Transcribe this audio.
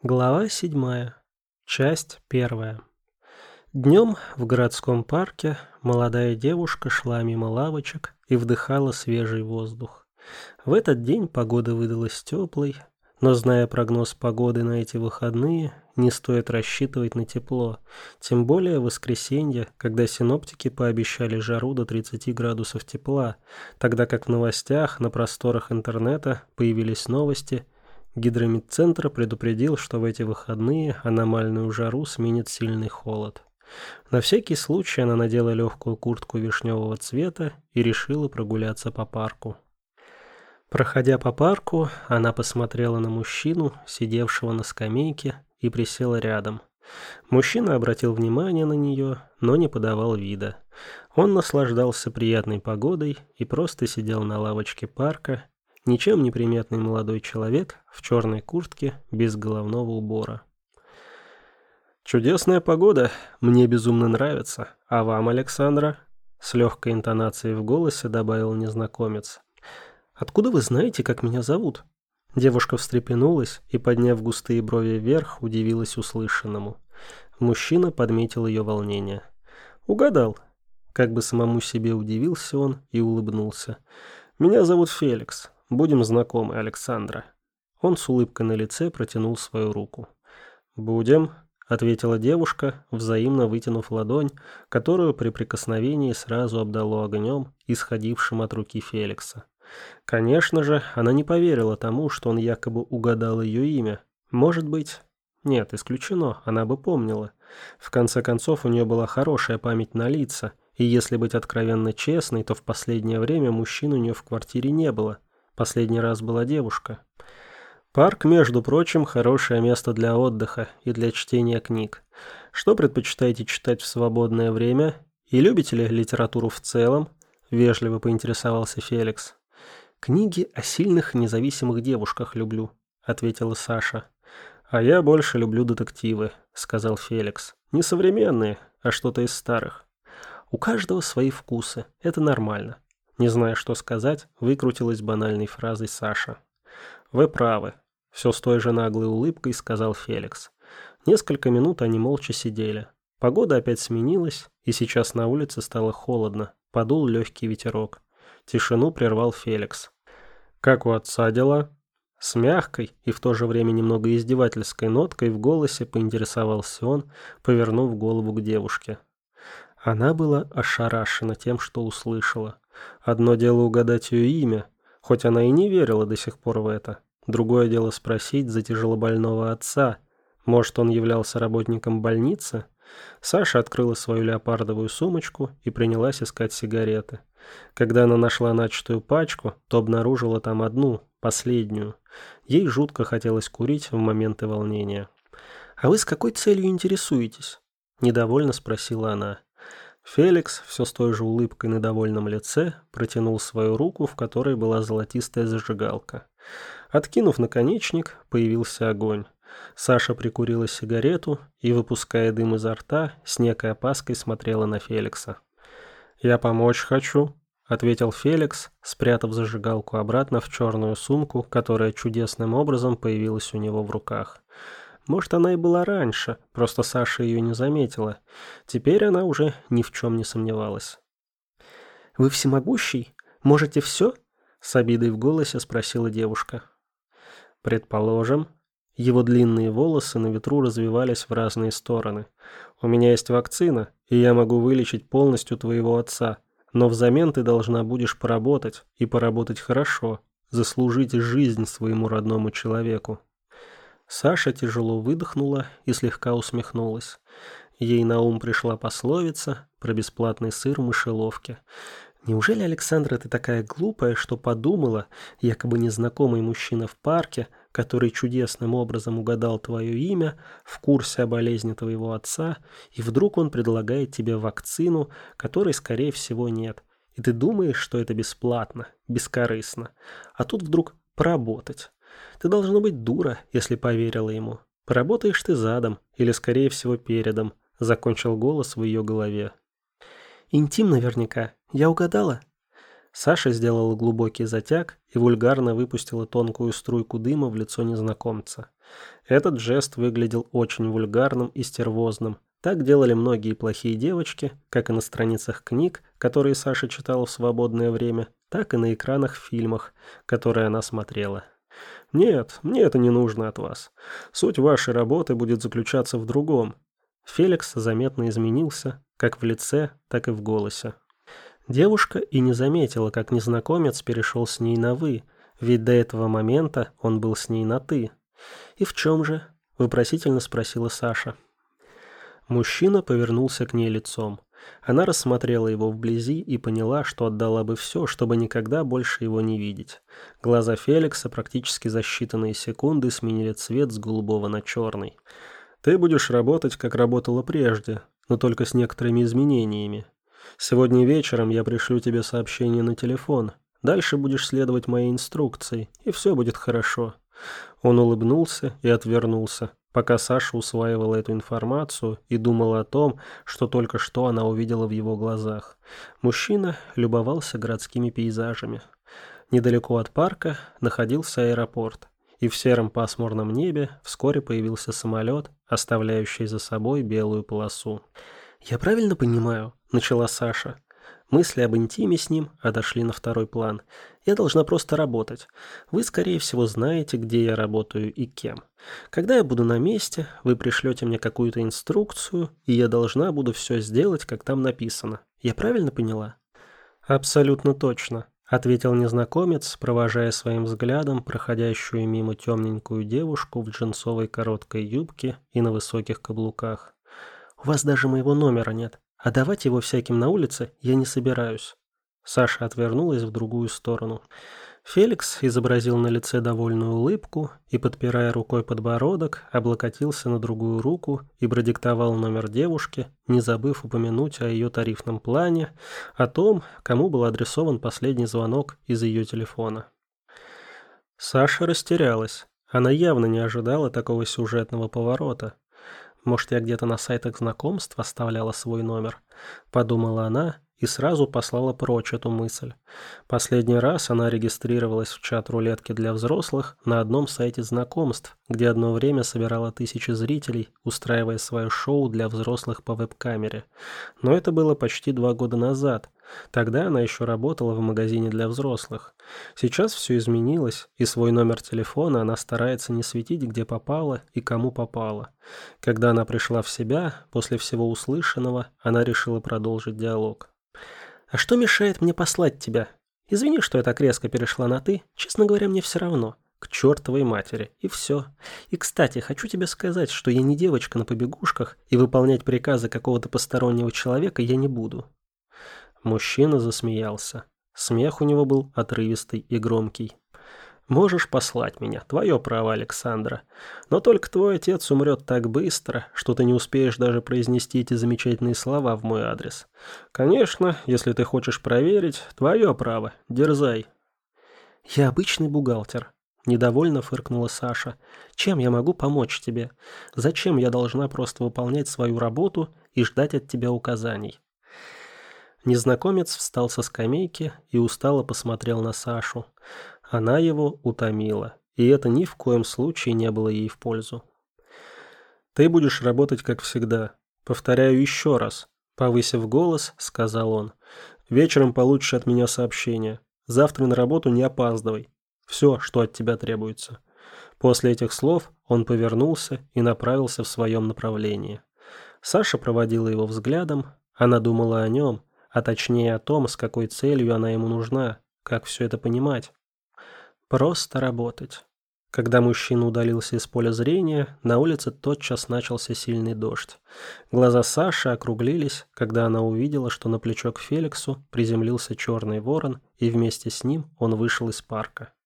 Глава 7. Часть 1. Днем в городском парке молодая девушка шла мимо лавочек и вдыхала свежий воздух. В этот день погода выдалась теплой, но, зная прогноз погоды на эти выходные, не стоит рассчитывать на тепло, тем более в воскресенье, когда синоптики пообещали жару до 30 градусов тепла, тогда как в новостях на просторах интернета появились новости. Гидрометцентр предупредил, что в эти выходные аномальную жару сменит сильный холод. На всякий случай она надела легкую куртку вишневого цвета и решила прогуляться по парку. Проходя по парку, она посмотрела на мужчину, сидевшего на скамейке, и присела рядом. Мужчина обратил внимание на нее, но не подавал вида. Он наслаждался приятной погодой и просто сидел на лавочке парка, ничем не приметный молодой человек в черной куртке без головного убора. «Чудесная погода, мне безумно нравится. А вам, Александра?» С легкой интонацией в голосе добавил незнакомец. «Откуда вы знаете, как меня зовут?» Девушка встрепенулась и, подняв густые брови вверх, удивилась услышанному. Мужчина подметил ее волнение. «Угадал». Как бы самому себе удивился он и улыбнулся. «Меня зовут Феликс. Будем знакомы, Александра». Он с улыбкой на лице протянул свою руку. «Будем», — ответила девушка, взаимно вытянув ладонь, которую при прикосновении сразу обдало огнем, исходившим от руки Феликса. Конечно же, она не поверила тому, что он якобы угадал ее имя. Может быть... Нет, исключено, она бы помнила. В конце концов, у нее была хорошая память на лица, и если быть откровенно честной, то в последнее время мужчин у нее в квартире не было. Последний раз была девушка. Парк, между прочим, хорошее место для отдыха и для чтения книг. Что предпочитаете читать в свободное время? И любите ли литературу в целом? Вежливо поинтересовался Феликс. «Книги о сильных независимых девушках люблю», — ответила Саша. «А я больше люблю детективы», — сказал Феликс. «Не современные, а что-то из старых». «У каждого свои вкусы, это нормально». Не зная, что сказать, выкрутилась банальной фразой Саша. «Вы правы», — все с той же наглой улыбкой сказал Феликс. Несколько минут они молча сидели. Погода опять сменилась, и сейчас на улице стало холодно, подул легкий ветерок. Тишину прервал Феликс. «Как у отца дела?» С мягкой и в то же время немного издевательской ноткой в голосе поинтересовался он, повернув голову к девушке. Она была ошарашена тем, что услышала. Одно дело угадать ее имя, хоть она и не верила до сих пор в это. Другое дело спросить за тяжелобольного отца. Может, он являлся работником больницы? Саша открыла свою леопардовую сумочку и принялась искать сигареты. Когда она нашла начатую пачку, то обнаружила там одну, последнюю. Ей жутко хотелось курить в моменты волнения. «А вы с какой целью интересуетесь?» – недовольно спросила она. Феликс, все с той же улыбкой на довольном лице, протянул свою руку, в которой была золотистая зажигалка. Откинув наконечник, появился огонь. Саша прикурила сигарету и, выпуская дым изо рта, с некой опаской смотрела на Феликса. «Я помочь хочу», — ответил Феликс, спрятав зажигалку обратно в черную сумку, которая чудесным образом появилась у него в руках. Может, она и была раньше, просто Саша ее не заметила. Теперь она уже ни в чем не сомневалась. «Вы всемогущий? Можете все?» — с обидой в голосе спросила девушка. «Предположим». Его длинные волосы на ветру развивались в разные стороны. «У меня есть вакцина, и я могу вылечить полностью твоего отца. Но взамен ты должна будешь поработать, и поработать хорошо, заслужить жизнь своему родному человеку». Саша тяжело выдохнула и слегка усмехнулась. Ей на ум пришла пословица про бесплатный сыр в мышеловке. «Неужели, Александра, ты такая глупая, что подумала, якобы незнакомый мужчина в парке, который чудесным образом угадал твое имя, в курсе о болезни твоего отца, и вдруг он предлагает тебе вакцину, которой, скорее всего, нет, и ты думаешь, что это бесплатно, бескорыстно, а тут вдруг поработать? Ты должна быть дура, если поверила ему. Поработаешь ты задом, или, скорее всего, передом», — закончил голос в ее голове. «Интим наверняка. Я угадала?» Саша сделала глубокий затяг и вульгарно выпустила тонкую струйку дыма в лицо незнакомца. Этот жест выглядел очень вульгарным и стервозным. Так делали многие плохие девочки, как и на страницах книг, которые Саша читала в свободное время, так и на экранах в фильмах, которые она смотрела. «Нет, мне это не нужно от вас. Суть вашей работы будет заключаться в другом». Феликс заметно изменился, как в лице, так и в голосе. Девушка и не заметила, как незнакомец перешел с ней на «вы», ведь до этого момента он был с ней на «ты». «И в чем же?» – вопросительно спросила Саша. Мужчина повернулся к ней лицом. Она рассмотрела его вблизи и поняла, что отдала бы все, чтобы никогда больше его не видеть. Глаза Феликса практически за считанные секунды сменили цвет с голубого на черный. «Ты будешь работать, как работала прежде, но только с некоторыми изменениями. Сегодня вечером я пришлю тебе сообщение на телефон. Дальше будешь следовать моей инструкции, и все будет хорошо». Он улыбнулся и отвернулся, пока Саша усваивала эту информацию и думала о том, что только что она увидела в его глазах. Мужчина любовался городскими пейзажами. Недалеко от парка находился аэропорт, и в сером пасмурном небе вскоре появился самолет, оставляющий за собой белую полосу. «Я правильно понимаю?» – начала Саша. Мысли об интиме с ним отошли на второй план. «Я должна просто работать. Вы, скорее всего, знаете, где я работаю и кем. Когда я буду на месте, вы пришлете мне какую-то инструкцию, и я должна буду все сделать, как там написано. Я правильно поняла?» «Абсолютно точно», — ответил незнакомец, провожая своим взглядом проходящую мимо темненькую девушку в джинсовой короткой юбке и на высоких каблуках. «У вас даже моего номера нет. А давать его всяким на улице я не собираюсь». Саша отвернулась в другую сторону. Феликс изобразил на лице довольную улыбку и, подпирая рукой подбородок, облокотился на другую руку и продиктовал номер девушки, не забыв упомянуть о ее тарифном плане, о том, кому был адресован последний звонок из ее телефона. Саша растерялась. Она явно не ожидала такого сюжетного поворота. «Может, я где-то на сайтах знакомств оставляла свой номер?» – подумала она и сразу послала прочь эту мысль. Последний раз она регистрировалась в чат рулетки для взрослых на одном сайте знакомств, где одно время собирала тысячи зрителей, устраивая свое шоу для взрослых по веб-камере. Но это было почти 2 года назад. Тогда она еще работала в магазине для взрослых. Сейчас все изменилось, и свой номер телефона она старается не светить, где попало и кому попало. Когда она пришла в себя, после всего услышанного, она решила продолжить диалог. «А что мешает мне послать тебя? Извини, что я так резко перешла на «ты». Честно говоря, мне все равно. К чертовой матери. И все. И, кстати, хочу тебе сказать, что я не девочка на побегушках, и выполнять приказы какого-то постороннего человека я не буду». Мужчина засмеялся. Смех у него был отрывистый и громкий. «Можешь послать меня, твое право, Александра. Но только твой отец умрет так быстро, что ты не успеешь даже произнести эти замечательные слова в мой адрес. Конечно, если ты хочешь проверить, твое право, дерзай». «Я обычный бухгалтер», — недовольно фыркнула Саша. «Чем я могу помочь тебе? Зачем я должна просто выполнять свою работу и ждать от тебя указаний?» Незнакомец встал со скамейки и устало посмотрел на Сашу. Она его утомила, и это ни в коем случае не было ей в пользу. «Ты будешь работать как всегда. Повторяю еще раз», — повысив голос, сказал он. «Вечером получишь от меня сообщение. Завтра на работу не опаздывай. Все, что от тебя требуется». После этих слов он повернулся и направился в своем направлении. Саша проводила его взглядом, она думала о нем, а точнее о том, с какой целью она ему нужна, как все это понимать. Просто работать. Когда мужчина удалился из поля зрения, на улице тотчас начался сильный дождь. Глаза Саши округлились, когда она увидела, что на плечо к Феликсу приземлился черный ворон, и вместе с ним он вышел из парка.